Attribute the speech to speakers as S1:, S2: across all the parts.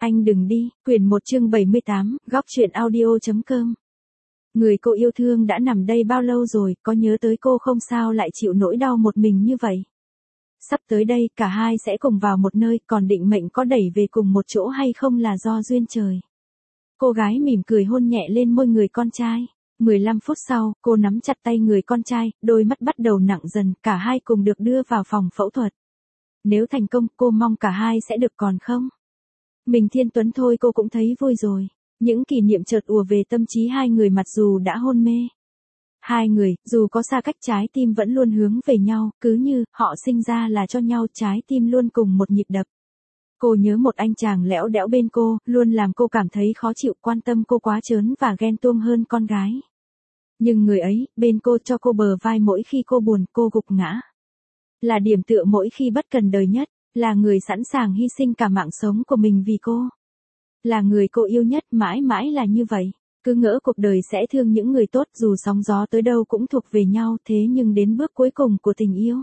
S1: Anh đừng đi, quyển 1 chương 78, góc truyện audio.com. Người cô yêu thương đã nằm đây bao lâu rồi, có nhớ tới cô không sao lại chịu nỗi đau một mình như vậy. Sắp tới đây, cả hai sẽ cùng vào một nơi, còn định mệnh có đẩy về cùng một chỗ hay không là do duyên trời. Cô gái mỉm cười hôn nhẹ lên môi người con trai. 15 phút sau, cô nắm chặt tay người con trai, đôi mắt bắt đầu nặng dần, cả hai cùng được đưa vào phòng phẫu thuật. Nếu thành công, cô mong cả hai sẽ được còn không? Mình Thiên Tuấn thôi cô cũng thấy vui rồi. Những kỷ niệm chợt ùa về tâm trí hai người mặc dù đã hôn mê. Hai người, dù có xa cách trái tim vẫn luôn hướng về nhau, cứ như họ sinh ra là cho nhau, trái tim luôn cùng một nhịp đập. Cô nhớ một anh chàng lẽo đẽo bên cô, luôn làm cô cảm thấy khó chịu, quan tâm cô quá trớn và ghen tuông hơn con gái. Nhưng người ấy, bên cô cho cô bờ vai mỗi khi cô buồn, cô gục ngã. Là điểm tựa mỗi khi bất cần đời nhất, là người sẵn sàng hy sinh cả mạng sống của mình vì cô. Là người cô yêu nhất, mãi mãi là như vậy. Cứ ngỡ cuộc đời sẽ thương những người tốt, dù sóng gió tới đâu cũng thuộc về nhau, thế nhưng đến bước cuối cùng của tình yêu.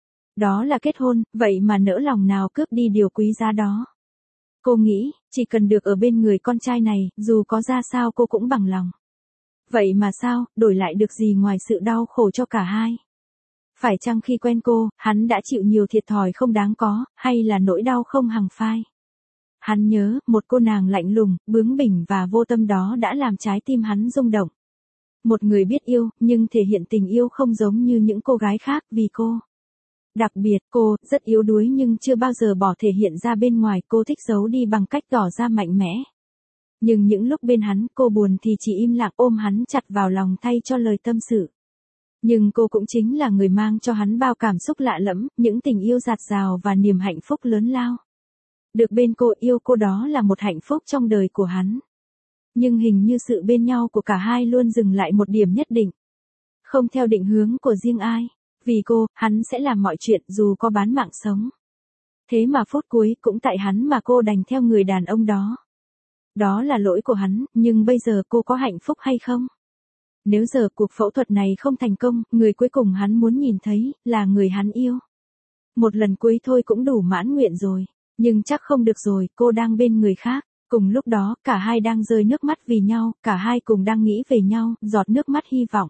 S1: Đó là kết hôn, vậy mà nỡ lòng nào cướp đi điều quý giá đó. Cô nghĩ, chỉ cần được ở bên người con trai này, dù có ra sao cô cũng bằng lòng. Vậy mà sao, đổi lại được gì ngoài sự đau khổ cho cả hai? Phải chăng khi quen cô, hắn đã chịu nhiều thiệt thòi không đáng có, hay là nỗi đau không hằng phai? Hắn nhớ, một cô nàng lạnh lùng, bướng bỉnh và vô tâm đó đã làm trái tim hắn rung động. Một người biết yêu, nhưng thể hiện tình yêu không giống như những cô gái khác vì cô. Đặc biệt, cô, rất yếu đuối nhưng chưa bao giờ bỏ thể hiện ra bên ngoài, cô thích giấu đi bằng cách tỏ ra mạnh mẽ. Nhưng những lúc bên hắn, cô buồn thì chỉ im lặng ôm hắn chặt vào lòng thay cho lời tâm sự. Nhưng cô cũng chính là người mang cho hắn bao cảm xúc lạ lẫm, những tình yêu dạt dào và niềm hạnh phúc lớn lao. Được bên cô, yêu cô đó là một hạnh phúc trong đời của hắn. Nhưng hình như sự bên nhau của cả hai luôn dừng lại một điểm nhất định. Không theo định hướng của riêng ai. Vì cô, hắn sẽ làm mọi chuyện dù có bán mạng sống. Thế mà phút cuối cũng tại hắn mà cô đành theo người đàn ông đó. Đó là lỗi của hắn, nhưng bây giờ cô có hạnh phúc hay không? Nếu giờ cuộc phẫu thuật này không thành công, người cuối cùng hắn muốn nhìn thấy, là người hắn yêu. Một lần cuối thôi cũng đủ mãn nguyện rồi. Nhưng chắc không được rồi, cô đang bên người khác. Cùng lúc đó, cả hai đang rơi nước mắt vì nhau, cả hai cùng đang nghĩ về nhau, giọt nước mắt hy vọng.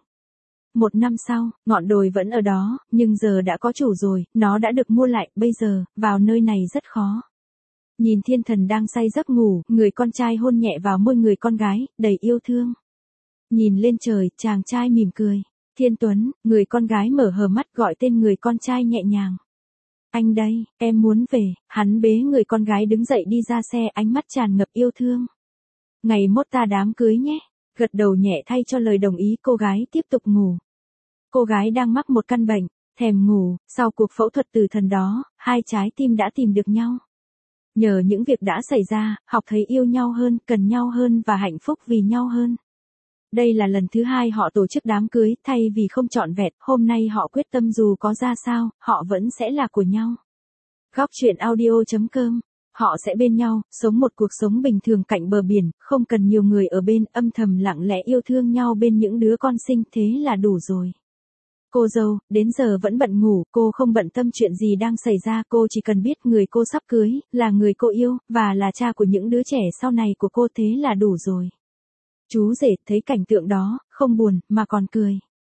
S1: 1 năm sau, ngọn đồi vẫn ở đó, nhưng giờ đã có chủ rồi, nó đã được mua lại, bây giờ, vào nơi này rất khó. Nhìn thiên thần đang say giấc ngủ, người con trai hôn nhẹ vào môi người con gái, đầy yêu thương. Nhìn lên trời, chàng trai mỉm cười. Thiên Tuấn, người con gái mở hờ mắt gọi tên người con trai nhẹ nhàng. Anh đây, em muốn về, hắn bế người con gái đứng dậy đi ra xe, ánh mắt tràn ngập yêu thương. Ngày mốt ta đám cưới nhé. Gật đầu nhẹ thay cho lời đồng ý, cô gái tiếp tục ngủ. Cô gái đang mắc một căn bệnh, thèm ngủ, sau cuộc phẫu thuật tử thần đó, hai trái tim đã tìm được nhau. Nhờ những việc đã xảy ra, học thấy yêu nhau hơn, cần nhau hơn và hạnh phúc vì nhau hơn. Đây là lần thứ hai họ tổ chức đám cưới, thay vì không trọn vẹn, hôm nay họ quyết tâm dù có ra sao, họ vẫn sẽ là của nhau. Góc truyện audio.com. Họ sẽ bên nhau, sống một cuộc sống bình thường cạnh bờ biển, không cần nhiều người ở bên, âm thầm lặng lẽ yêu thương nhau bên những đứa con sinh, thế là đủ rồi. Cô dâu, đến giờ vẫn bận ngủ, cô không bận tâm chuyện gì đang xảy ra, cô chỉ cần biết người cô sắp cưới, là người cô yêu, và là cha của những đứa trẻ sau này của cô, thế là đủ rồi. Chú rể thấy cảnh tượng đó, không buồn, mà còn cười.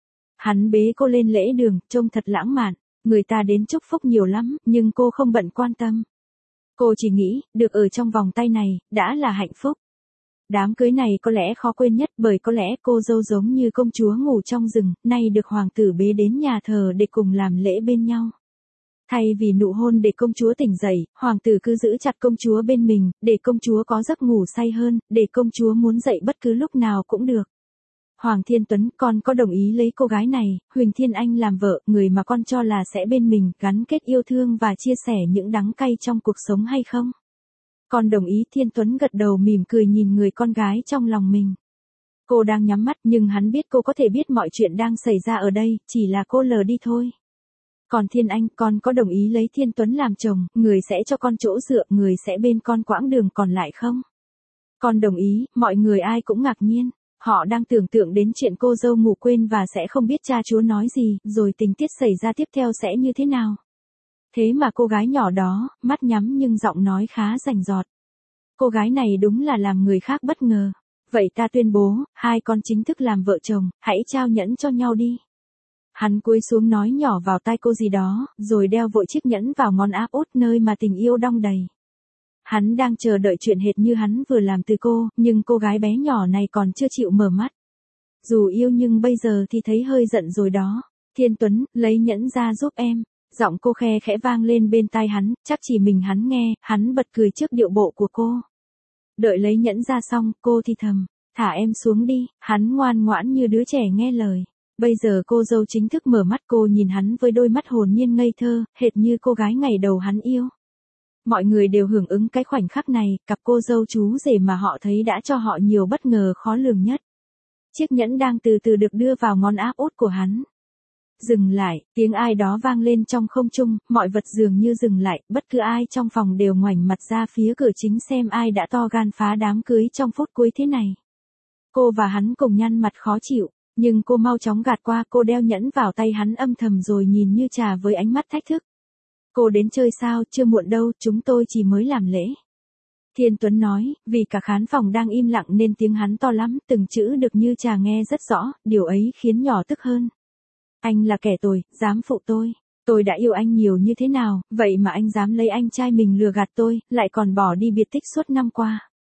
S1: Hắn bế cô lên lễ đường, trông thật lãng mạn, người ta đến chúc phúc nhiều lắm, nhưng cô không bận quan tâm. Cô chỉ nghĩ, được ở trong vòng tay này, đã là hạnh phúc. Đám cưới này có lẽ khó quên nhất bởi có lẽ cô dâu giống như công chúa ngủ trong rừng, nay được hoàng tử bế đến nhà thờ để cùng làm lễ bên nhau. Thay vì nụ hôn để công chúa tỉnh dậy, hoàng tử cứ giữ chặt công chúa bên mình, để công chúa có giấc ngủ say hơn, để công chúa muốn dậy bất cứ lúc nào cũng được. Hoàng Thiên Tuấn, con có đồng ý lấy cô gái này, Huỳnh Thiên Anh làm vợ, người mà con cho là sẽ bên mình, gắn kết yêu thương và chia sẻ những đắng cay trong cuộc sống hay không? Con đồng ý. Thiên Tuấn gật đầu mỉm cười nhìn người con gái trong lòng mình. Cô đang nhắm mắt nhưng hắn biết cô có thể biết mọi chuyện đang xảy ra ở đây, chỉ là cô lờ đi thôi. Còn Thiên Anh, con có đồng ý lấy Thiên Tuấn làm chồng, người sẽ cho con chỗ dựa, người sẽ bên con quãng đường còn lại không? Con đồng ý. Mọi người ai cũng ngạc nhiên. Họ đang tưởng tượng đến chuyện cô dâu ngủ quên và sẽ không biết cha chúa nói gì, rồi tình tiết xảy ra tiếp theo sẽ như thế nào. Thế mà cô gái nhỏ đó, mắt nhắm nhưng giọng nói khá rành rọt. cô gái này đúng là làm người khác bất ngờ. Vậy ta tuyên bố, hai con chính thức làm vợ chồng, hãy trao nhẫn cho nhau đi. Hắn cúi xuống nói nhỏ vào tai cô gì đó, rồi đeo vội chiếc nhẫn vào ngón áp út nơi mà tình yêu đong đầy. Hắn đang chờ đợi chuyện hệt như hắn vừa làm từ cô, nhưng cô gái bé nhỏ này còn chưa chịu mở mắt. Dù yêu nhưng bây giờ thì thấy hơi giận rồi đó. Thiên Tuấn, lấy nhẫn ra giúp em. Giọng cô khe khẽ vang lên bên tai hắn, chắc chỉ mình hắn nghe, hắn bật cười trước điệu bộ của cô. Đợi lấy nhẫn ra xong, cô thì thầm, thả em xuống đi, hắn ngoan ngoãn như đứa trẻ nghe lời. Bây giờ cô dâu chính thức mở mắt, cô nhìn hắn với đôi mắt hồn nhiên ngây thơ, hệt như cô gái ngày đầu hắn yêu. Mọi người đều hưởng ứng cái khoảnh khắc này, cặp cô dâu chú rể mà họ thấy đã cho họ nhiều bất ngờ khó lường nhất. Chiếc nhẫn đang từ từ được đưa vào ngón áp út của hắn. Dừng lại, tiếng ai đó vang lên trong không trung, mọi vật dường như dừng lại, bất cứ ai trong phòng đều ngoảnh mặt ra phía cửa chính xem ai đã to gan phá đám cưới trong phút cuối thế này. Cô và hắn cùng nhăn mặt khó chịu, nhưng cô mau chóng gạt qua, cô đeo nhẫn vào tay hắn âm thầm rồi nhìn Như Trà với ánh mắt thách thức. Cô đến chơi sao, chưa muộn đâu, chúng tôi chỉ mới làm lễ. Thiên Tuấn nói, vì cả khán phòng đang im lặng nên tiếng hắn to lắm, từng chữ được Như Trà nghe rất rõ, điều ấy khiến nhỏ tức hơn. Anh là kẻ tồi, dám phụ tôi. Tôi đã yêu anh nhiều như thế nào, vậy mà anh dám lấy anh trai mình lừa gạt tôi, lại còn bỏ đi biệt tích suốt năm qua.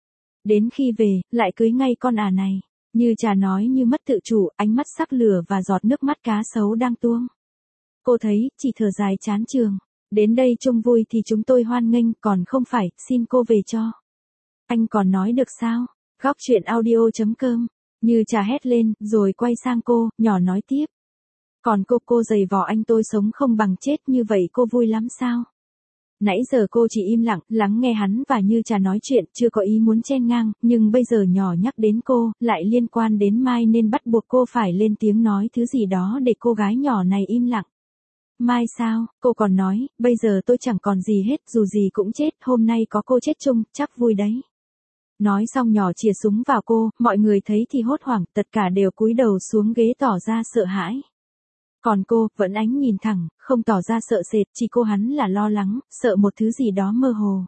S1: Đến khi về, lại cưới ngay con này. Như Trà nói như mất tự chủ, ánh mắt sắc lửa và giọt nước mắt cá sấu đang tuông. Cô thấy, chỉ thở dài chán chường. Đến đây chung vui thì chúng tôi hoan nghênh, còn không phải, xin cô về cho. Anh còn nói được sao? Góc chuyện audio.com. Như Trà hét lên, rồi quay sang cô, nhỏ nói tiếp. Còn cô giày vò anh tôi sống không bằng chết như vậy cô vui lắm sao? Nãy giờ cô chỉ im lặng, lắng nghe hắn và Như Trà nói chuyện, chưa có ý muốn chen ngang, nhưng bây giờ nhỏ nhắc đến cô, lại liên quan đến Mai nên bắt buộc cô phải lên tiếng nói thứ gì đó để cô gái nhỏ này im lặng. Mai sao, cô còn nói, bây giờ tôi chẳng còn gì hết, dù gì cũng chết, hôm nay có cô chết chung, chắc vui đấy. Nói xong nhỏ chìa súng vào cô, mọi người thấy thì hốt hoảng, tất cả đều cúi đầu xuống ghế tỏ ra sợ hãi. Còn cô, vẫn ánh nhìn thẳng, không tỏ ra sợ sệt, chỉ cô hắn là lo lắng, sợ một thứ gì đó mơ hồ.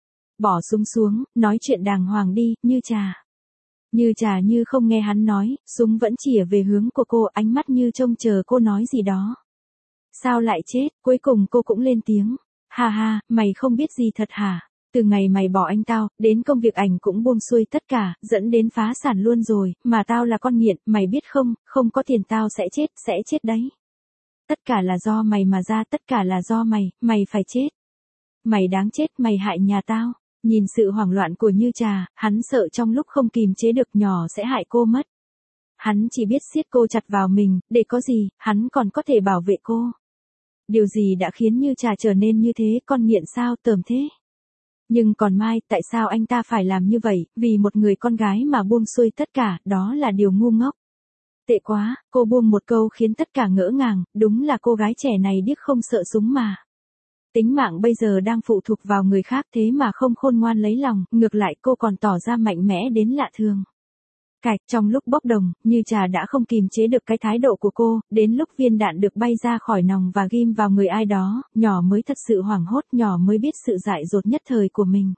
S1: Bỏ súng xuống, nói chuyện đàng hoàng đi, Như Trà. Như Trà như không nghe hắn nói, súng vẫn chĩa về hướng của cô, ánh mắt như trông chờ cô nói gì đó. Sao lại chết, cuối cùng cô cũng lên tiếng. Ha ha, mày không biết gì thật hả? Từ ngày mày bỏ anh tao, đến công việc ảnh cũng buông xuôi tất cả, dẫn đến phá sản luôn rồi, mà tao là con nghiện, mày biết không, không có tiền tao sẽ chết đấy. Tất cả là do mày mà ra, tất cả là do mày phải chết. Mày đáng chết, mày hại nhà tao. Nhìn sự hoảng loạn của Như Trà, hắn sợ trong lúc không kìm chế được nhỏ sẽ hại cô mất. Hắn chỉ biết siết cô chặt vào mình, để có gì, hắn còn có thể bảo vệ cô. Điều gì đã khiến Như Trà trở nên như thế, con nghiện sao, tởm thế. Nhưng còn Mai, tại sao anh ta phải làm như vậy, vì một người con gái mà buông xuôi tất cả, đó là điều ngu ngốc. Tệ quá, cô buông một câu khiến tất cả ngỡ ngàng, đúng là cô gái trẻ này điếc không sợ súng mà. Tính mạng bây giờ đang phụ thuộc vào người khác thế mà không khôn ngoan lấy lòng, ngược lại cô còn tỏ ra mạnh mẽ đến lạ thường. Cạch, trong lúc bốc đồng, Như Trà đã không kìm chế được cái thái độ của cô, đến lúc viên đạn được bay ra khỏi nòng và ghim vào người ai đó, nhỏ mới thật sự hoảng hốt, nhỏ mới biết sự dại dột nhất thời của mình.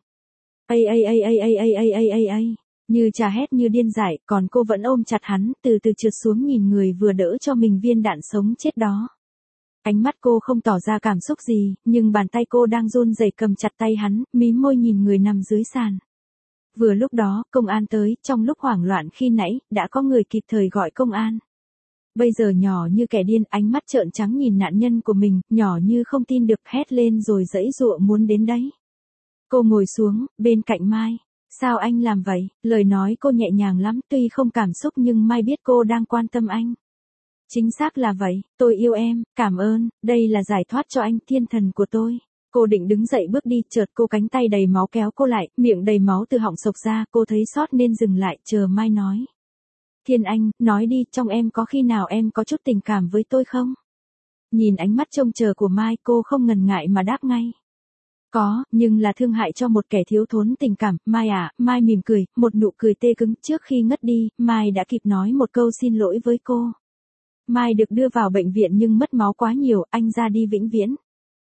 S1: Như Trà hét như điên dại, còn cô vẫn ôm chặt hắn, từ từ trượt xuống nhìn người vừa đỡ cho mình viên đạn sống chết đó. Ánh mắt cô không tỏ ra cảm xúc gì, nhưng bàn tay cô đang run rẩy cầm chặt tay hắn, mím môi nhìn người nằm dưới sàn. Vừa lúc đó, công an tới, trong lúc hoảng loạn khi nãy, đã có người kịp thời gọi công an. Bây giờ nhỏ như kẻ điên, ánh mắt trợn trắng nhìn nạn nhân của mình, nhỏ như không tin được, hét lên rồi giãy giụa muốn đến đấy. Cô ngồi xuống, bên cạnh Mai. Sao anh làm vậy? Lời nói cô nhẹ nhàng lắm, tuy không cảm xúc nhưng Mai biết cô đang quan tâm anh. Chính xác là vậy, tôi yêu em, cảm ơn, đây là giải thoát cho anh, thiên thần của tôi. Cô định đứng dậy bước đi, chợt cô cánh tay đầy máu kéo cô lại, miệng đầy máu từ họng xộc ra, cô thấy xót nên dừng lại, chờ Mai nói. Thiên Anh, nói đi, trong em có khi nào em có chút tình cảm với tôi không? Nhìn ánh mắt trông chờ của Mai, cô không ngần ngại mà đáp ngay. Có, nhưng là thương hại cho một kẻ thiếu thốn tình cảm, Mai à, Mai mỉm cười, một nụ cười tê cứng, trước khi ngất đi, Mai đã kịp nói một câu xin lỗi với cô. Mai được đưa vào bệnh viện nhưng mất máu quá nhiều, anh ra đi vĩnh viễn.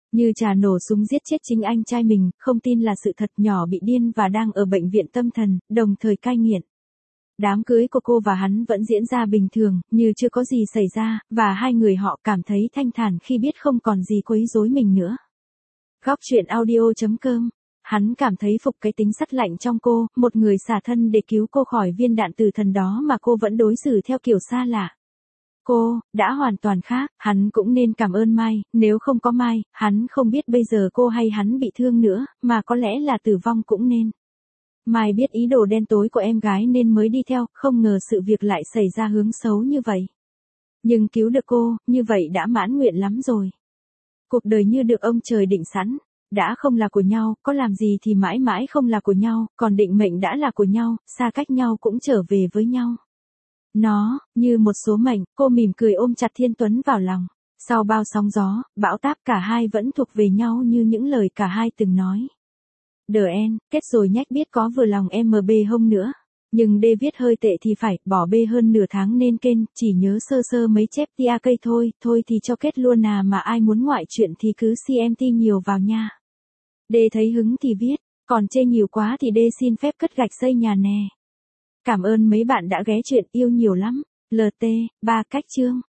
S1: Như trà nổ súng giết chết chính anh trai mình, không tin là sự thật, nhỏ bị điên và đang ở bệnh viện tâm thần, đồng thời cai nghiện. Đám cưới của cô và hắn vẫn diễn ra bình thường, như chưa có gì xảy ra, và hai người họ cảm thấy thanh thản khi biết không còn gì quấy rối mình nữa. Góc truyện audio.com. Hắn cảm thấy phục cái tính sắt lạnh trong cô, một người xả thân để cứu cô khỏi viên đạn tử thần đó mà cô vẫn đối xử theo kiểu xa lạ. Cô, đã hoàn toàn khác, hắn cũng nên cảm ơn Mai, nếu không có Mai, hắn không biết bây giờ cô hay hắn bị thương nữa, mà có lẽ là tử vong cũng nên. Mai biết ý đồ đen tối của em gái nên mới đi theo, không ngờ sự việc lại xảy ra hướng xấu như vậy. Nhưng cứu được cô, như vậy đã mãn nguyện lắm rồi. Cuộc đời như được ông trời định sẵn, đã không là của nhau, có làm gì thì mãi mãi không là của nhau, còn định mệnh đã là của nhau, xa cách nhau cũng trở về với nhau. Nó, như một số mệnh, cô mỉm cười ôm chặt Thiên Tuấn vào lòng. Sau bao sóng gió, bão táp cả hai vẫn thuộc về nhau như những lời cả hai từng nói. The end, kết rồi nhách biết có vừa lòng MB không nữa. Nhưng D viết hơi tệ thì phải, bỏ B hơn nửa tháng nên kênh, chỉ nhớ sơ sơ mấy chép tia cây thôi, thôi thì cho kết luôn à, mà ai muốn ngoại chuyện thì cứ CMT nhiều vào nha. D thấy hứng thì viết, còn chê nhiều quá thì D xin phép cất gạch xây nhà nè. Cảm ơn mấy bạn đã ghé chuyện, yêu nhiều lắm. LT, 3 cách chương.